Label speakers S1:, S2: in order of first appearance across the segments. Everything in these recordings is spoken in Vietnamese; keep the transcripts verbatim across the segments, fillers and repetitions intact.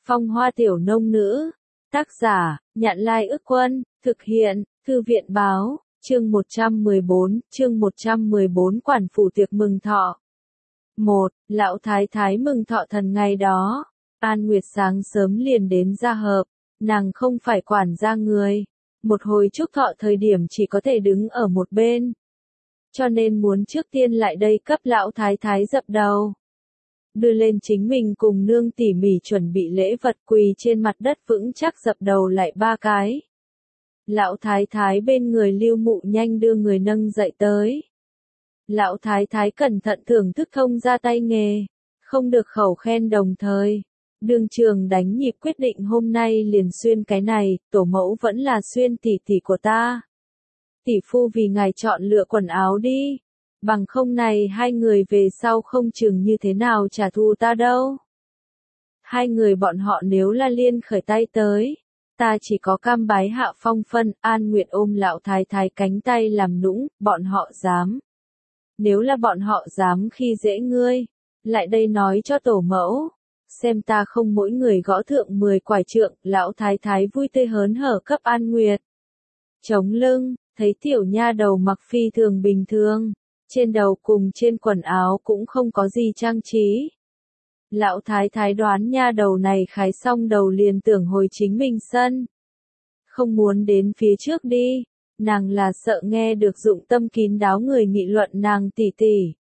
S1: Phong hoa tiểu nông nữ. Tác giả, Nhạn Lai Ức Quân, thực hiện, Thư viện Báo, chương một trăm mười bốn, chương một trăm mười bốn Quản phủ tiệc mừng thọ. một. Lão Thái Thái mừng thọ thần ngày đó. An Nguyệt sáng sớm liền đến gia hợp, nàng không phải quản gia người. Một hồi chúc thọ thời điểm chỉ có thể đứng ở một bên. Cho nên muốn trước tiên lại đây cấp Lão Thái Thái dập đầu. Đưa lên chính mình cùng nương tỉ mỉ chuẩn bị lễ vật, quỳ trên mặt đất vững chắc dập đầu lại ba cái. Lão Thái Thái bên người Lưu Mụ nhanh đưa người nâng dậy tới. Lão Thái Thái cẩn thận thưởng thức thông ra tay nghề, không được khẩu khen đồng thời. Đường trường đánh nhịp quyết định hôm nay liền xuyên cái này, tổ mẫu vẫn là xuyên tỷ tỷ của ta. Tỷ phu vì ngài chọn lựa quần áo đi. Bằng không này hai người về sau không chừng như thế nào trả thù ta đâu. Hai người bọn họ nếu là liên khởi tay tới, ta chỉ có cam bái hạ phong phân. An Nguyệt ôm Lão Thái Thái cánh tay làm nũng, bọn họ dám. Nếu là bọn họ dám khi dễ ngươi, lại đây nói cho tổ mẫu, xem ta không mỗi người gõ thượng mười quải trượng. Lão Thái Thái vui tươi hớn hở cấp An Nguyệt chống lưng, thấy tiểu nha đầu mặc phi thường bình thường. Trên đầu cùng trên quần áo cũng không có gì trang trí. Lão Thái Thái đoán nha đầu này khái xong đầu liền tưởng hồi chính mình sân. Không muốn đến phía trước đi, nàng là sợ nghe được dụng tâm kín đáo người nghị luận nàng tỉ tỉ.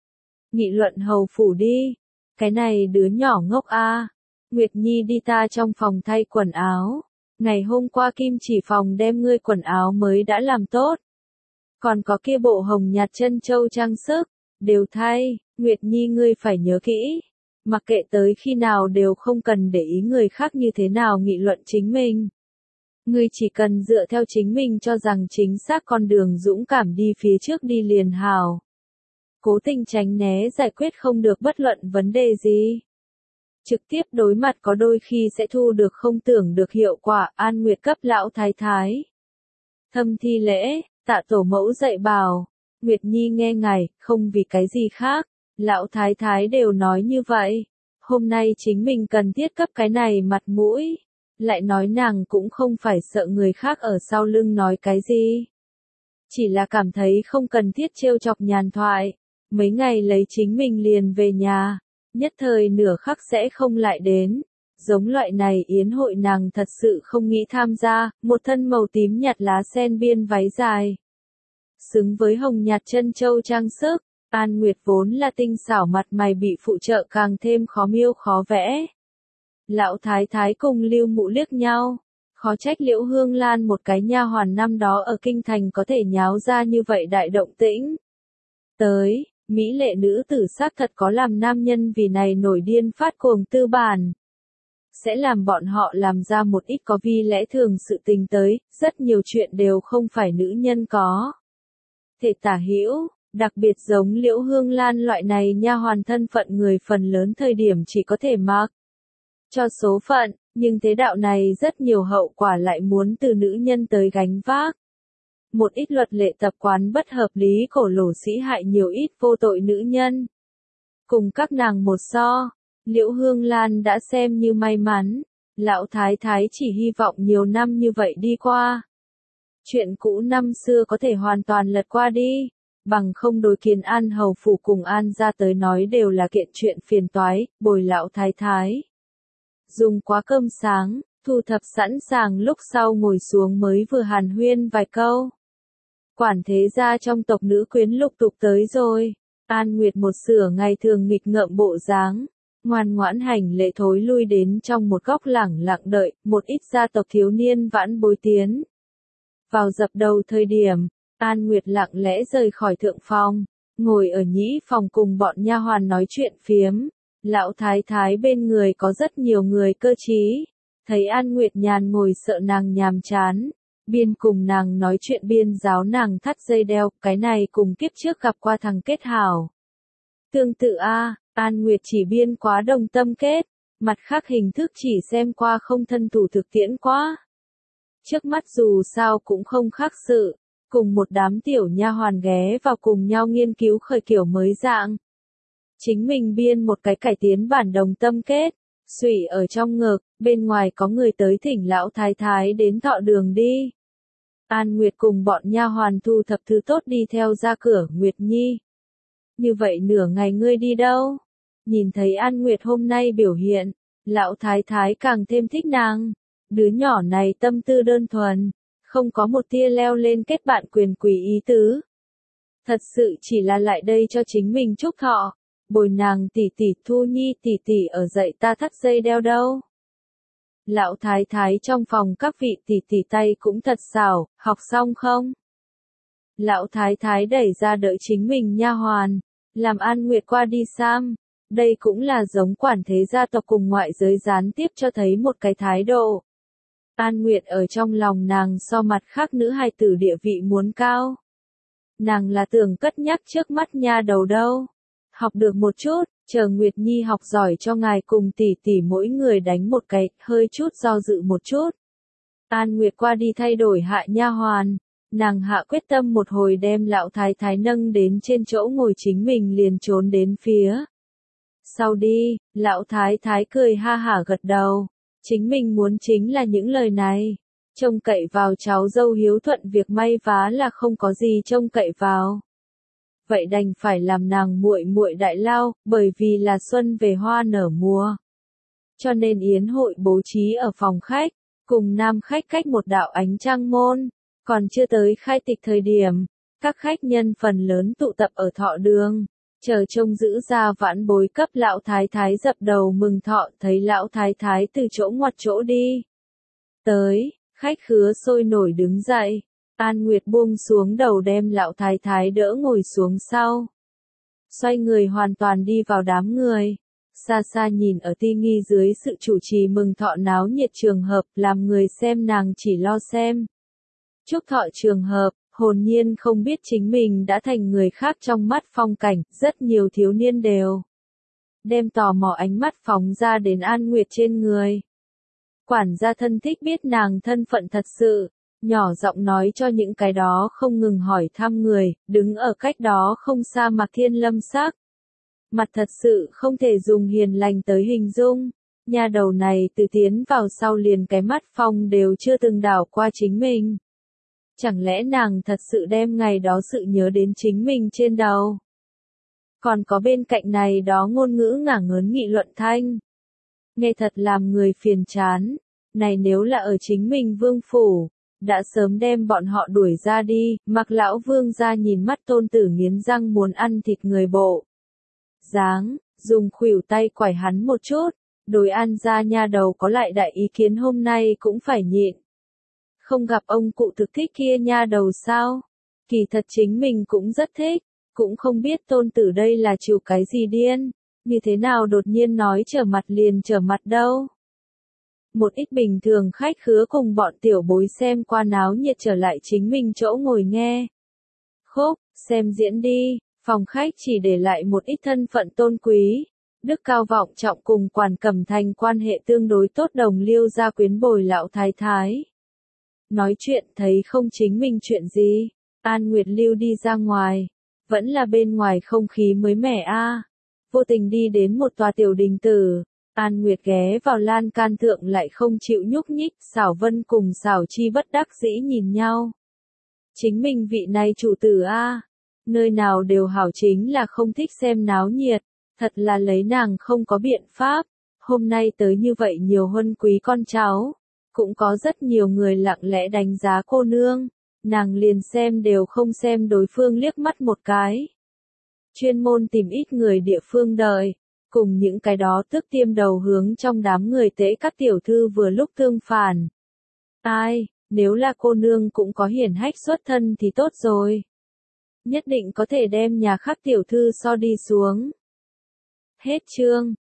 S1: Nghị luận hầu phủ đi, cái này đứa nhỏ ngốc a. Nguyệt Nhi đi ta trong phòng thay quần áo. Ngày hôm qua Kim Chỉ phòng đem ngươi quần áo mới đã làm tốt. Còn có kia bộ hồng nhạt chân châu trang sức, đều thay. Nguyệt Nhi ngươi phải nhớ kỹ. Mặc kệ tới khi nào đều không cần để ý người khác như thế nào nghị luận chính mình. Ngươi chỉ cần dựa theo chính mình cho rằng chính xác con đường dũng cảm đi phía trước đi liền hào. Cố tình tránh né giải quyết không được bất luận vấn đề gì. Trực tiếp đối mặt có đôi khi sẽ thu được không tưởng được hiệu quả. An Nguyệt cấp Lão Thái Thái thâm thi lễ, tạ tổ mẫu dạy bảo. Nguyệt Nhi nghe ngài, không vì cái gì khác. Lão Thái Thái đều nói như vậy. Hôm nay chính mình cần thiết cấp cái này mặt mũi. Lại nói nàng cũng không phải sợ người khác ở sau lưng nói cái gì. Chỉ là cảm thấy không cần thiết trêu chọc nhàn thoại. Mấy ngày lấy chính mình liền về nhà. Nhất thời nửa khắc sẽ không lại đến. Giống loại này yến hội nàng thật sự không nghĩ tham gia. Một thân màu tím nhạt lá sen biên váy dài, xứng với hồng nhạt chân châu trang sức. An Nguyệt vốn là tinh xảo mặt mày bị phụ trợ càng thêm khó miêu khó vẽ. Lão Thái Thái cùng Lưu Mụ liếc nhau. Khó trách Liễu Hương Lan một cái nha hoàn năm đó ở kinh thành có thể nháo ra như vậy đại động tĩnh. Tới, mỹ lệ nữ tử xác thật có làm nam nhân vì này nổi điên phát cuồng tư bản. Sẽ làm bọn họ làm ra một ít có vi lẽ thường sự tình tới, rất nhiều chuyện đều không phải nữ nhân có thể tả hữu. Đặc biệt giống Liễu Hương Lan loại này nha hoàn thân phận người phần lớn thời điểm chỉ có thể mặc cho số phận, nhưng thế đạo này rất nhiều hậu quả lại muốn từ nữ nhân tới gánh vác. Một ít luật lệ tập quán bất hợp lý cổ lỗ sĩ hại nhiều ít vô tội nữ nhân. Cùng các nàng một so, Liễu Hương Lan đã xem như may mắn. Lão Thái Thái chỉ hy vọng nhiều năm như vậy đi qua, chuyện cũ năm xưa có thể hoàn toàn lật qua đi. Bằng không đối kiến An hầu phủ cùng An gia tới nói đều là kiện chuyện phiền toái. Bồi Lão Thái Thái dùng quá cơm sáng, thu thập sẵn sàng lúc sau ngồi xuống mới vừa hàn huyên vài câu. Quản thế gia trong tộc nữ quyến lục tục tới rồi. An Nguyệt một sửa ngày thường nghịch ngợm bộ dáng, ngoan ngoãn hành lễ thối lui đến trong một góc lẳng lặng đợi. Một ít gia tộc thiếu niên vãn bối tiến vào dập đầu thời điểm, An Nguyệt lặng lẽ rời khỏi thượng phòng, ngồi ở nhĩ phòng cùng bọn nha hoàn nói chuyện phiếm. Lão Thái Thái bên người có rất nhiều người cơ trí, thấy An Nguyệt nhàn ngồi sợ nàng nhàm chán, biên cùng nàng nói chuyện biên giáo nàng thắt dây đeo. Cái này cùng kiếp trước gặp qua thằng kết hảo tương tự a. An Nguyệt chỉ biên quá đồng tâm kết, mặt khác hình thức chỉ xem qua không thân thủ thực tiễn quá. Trước mắt dù sao cũng không khác sự. Cùng một đám tiểu nha hoàn ghé vào cùng nhau nghiên cứu khởi kiểu mới dạng. Chính mình biên một cái cải tiến bản đồng tâm kết, Sụy ở trong ngực, bên ngoài có người tới thỉnh lão thái thái đến thọ đường đi. An Nguyệt cùng bọn nha hoàn thu thập thứ tốt đi theo ra cửa. Nguyệt Nhi, như vậy nửa ngày ngươi đi đâu? Nhìn thấy An Nguyệt hôm nay biểu hiện, lão thái thái càng thêm thích nàng. Đứa nhỏ này tâm tư đơn thuần, không có một tia leo lên kết bạn quyền quý ý tứ. Thật sự chỉ là lại đây cho chính mình chúc thọ, bồi nàng tỷ tỷ. Thu Nhi tỷ tỷ ở dạy ta thắt dây đeo đâu. Lão thái thái trong phòng các vị tỷ tỷ tay cũng thật xảo, học xong không? Lão thái thái đẩy ra đợi chính mình nha hoàn, làm An Nguyệt qua đi Sam. Đây cũng là giống quản thế gia tộc cùng ngoại giới gián tiếp cho thấy một cái thái độ. An Nguyệt ở trong lòng nàng so mặt khác nữ hài tử địa vị muốn cao. Nàng là tưởng cất nhắc trước mắt nha đầu đâu. Học được một chút, chờ Nguyệt Nhi học giỏi cho ngài cùng tỷ tỷ mỗi người đánh một cái, hơi chút do dự một chút. An Nguyệt qua đi thay đổi hạ nha hoàn, nàng hạ quyết tâm một hồi đem lão thái thái nâng đến trên chỗ ngồi chính mình liền trốn đến phía. Sau đi, lão thái thái cười ha hả gật đầu, chính mình muốn chính là những lời này. Trông cậy vào cháu dâu hiếu thuận việc may vá là không có gì trông cậy vào. Vậy đành phải làm nàng muội muội đại lao, bởi vì là xuân về hoa nở mùa. Cho nên yến hội bố trí ở phòng khách, cùng nam khách cách một đạo ánh trăng môn, còn chưa tới khai tịch thời điểm, các khách nhân phần lớn tụ tập ở thọ đường, chờ trông giữ ra vãn bối cấp lão thái thái dập đầu mừng thọ. Thấy lão thái thái từ chỗ ngoặt chỗ đi tới, khách khứa sôi nổi đứng dậy. An Nguyệt buông xuống đầu đem lão thái thái đỡ ngồi xuống sau. Xoay người hoàn toàn đi vào đám người. Xa xa nhìn ở ti nghi dưới sự chủ trì mừng thọ náo nhiệt trường hợp, làm người xem nàng chỉ lo xem. Chúc thọ trường hợp, hồn nhiên không biết chính mình đã thành người khác trong mắt phong cảnh. Rất nhiều thiếu niên đều đem tò mò ánh mắt phóng ra đến An Nguyệt trên người. Quản gia thân thích biết nàng thân phận thật sự, nhỏ giọng nói cho những cái đó không ngừng hỏi thăm người, đứng ở cách đó không xa Mạc Thiên Lâm sắc. Mặt thật sự không thể dùng hiền lành tới hình dung, nha đầu này từ tiến vào sau liền cái mắt phong đều chưa từng đảo qua chính mình. Chẳng lẽ nàng thật sự đem ngày đó sự nhớ đến chính mình trên đầu? Còn có bên cạnh này đó ngôn ngữ ngả ngớn nghị luận thanh. Nghe thật làm người phiền chán, này nếu là ở chính mình vương phủ, đã sớm đem bọn họ đuổi ra đi. Mặc lão vương ra nhìn mắt tôn tử nghiến răng muốn ăn thịt người bộ dáng, dùng khuỷu tay quải hắn một chút, đối An gia nha đầu có lại đại ý kiến hôm nay cũng phải nhịn. Không gặp ông cụ thực thích kia nha đầu sao? Kỳ thật chính mình cũng rất thích, cũng không biết tôn tử đây là chịu cái gì điên, như thế nào đột nhiên nói trở mặt liền trở mặt đâu. Một ít bình thường khách khứa cùng bọn tiểu bối xem qua náo nhiệt trở lại chính mình chỗ ngồi nghe. Khúc, xem diễn đi, phòng khách chỉ để lại một ít thân phận tôn quý, đức cao vọng trọng cùng Quản Cẩm Thành quan hệ tương đối tốt đồng liêu gia quyến bồi lão thái thái. Nói chuyện thấy không chính mình chuyện gì, An Nguyệt lưu đi ra ngoài, vẫn là bên ngoài không khí mới mẻ a. Vô tình đi đến một tòa tiểu đình tử. An Nguyệt ghé vào lan can thượng lại không chịu nhúc nhích, Xảo Vân cùng Xảo Chi bất đắc dĩ nhìn nhau. Chính mình vị này chủ tử a, nơi nào đều hảo chính là không thích xem náo nhiệt, thật là lấy nàng không có biện pháp. Hôm nay tới như vậy nhiều huân quý con cháu, cũng có rất nhiều người lặng lẽ đánh giá cô nương, nàng liền xem đều không xem đối phương liếc mắt một cái. Chuyên môn tìm ít người địa phương đợi. Cùng những cái đó tức tiêm đầu hướng trong đám người tễ các tiểu thư vừa lúc tương phản. Ai, nếu là cô nương cũng có hiển hách xuất thân thì tốt rồi. Nhất định có thể đem nhà khác tiểu thư so đi xuống. Hết chương.